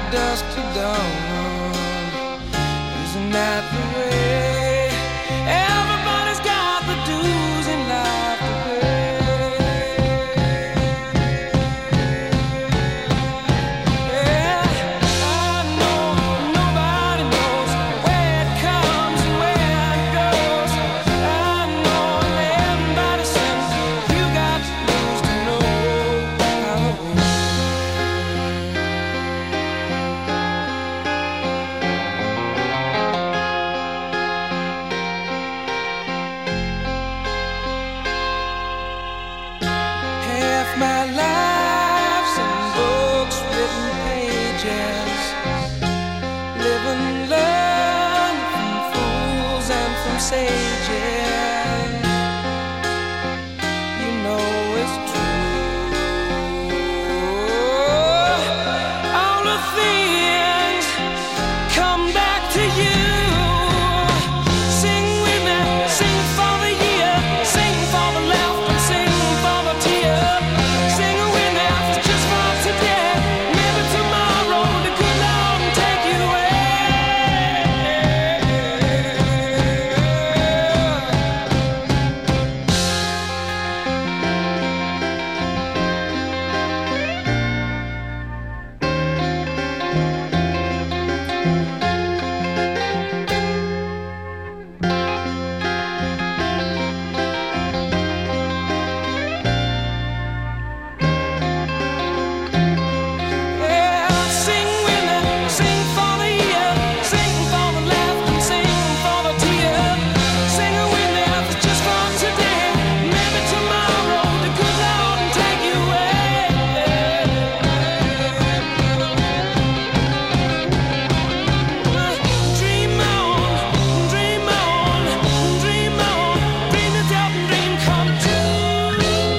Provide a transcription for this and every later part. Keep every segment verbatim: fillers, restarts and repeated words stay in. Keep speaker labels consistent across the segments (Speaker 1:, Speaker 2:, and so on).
Speaker 1: dusk to dawn. Isn't that the way? Everybody's got the dues in life to pay. Yeah, I know nobody knows where it comes and where it goes. I know everybody says you got to lose to know how to win. Half my life's in books, written pages. Live and learn from fools and from sages. You know it's true. All the things come back to you. Sing with me, sing for the year, sing for the laughter, sing for the tear. Sing with me, just for today. Maybe tomorrow the good Lord will take you away. Yeah, sing with me, sing for the year, sing for the laughter, sing for the tear. Sing with me, just for today. Maybe tomorrow the good Lord will take you away. Dream on, dream on, dream on, dream yourself and dream come true.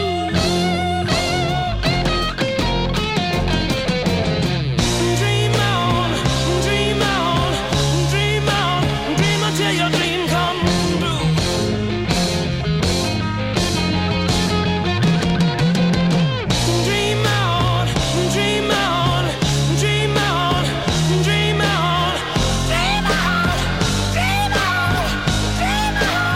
Speaker 1: Dream on, dream on, dream on, dream until your dream come true. Dream on, dream on, dream on, dream on, dream on, dream on, dream on.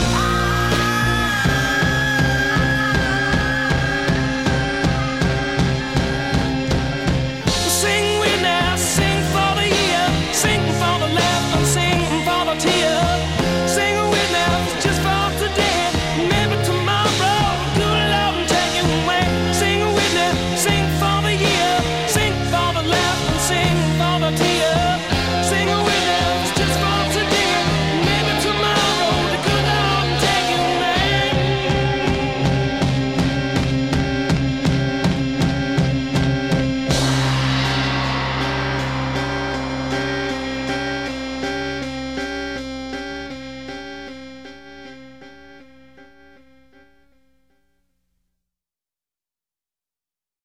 Speaker 1: Sing with me, sing for the year, sing for the laughter, sing for the tear. Sing with me, just for today. Maybe tomorrow, good Lord will take you away. Sing with me, sing for the year, sing for the laughter, sing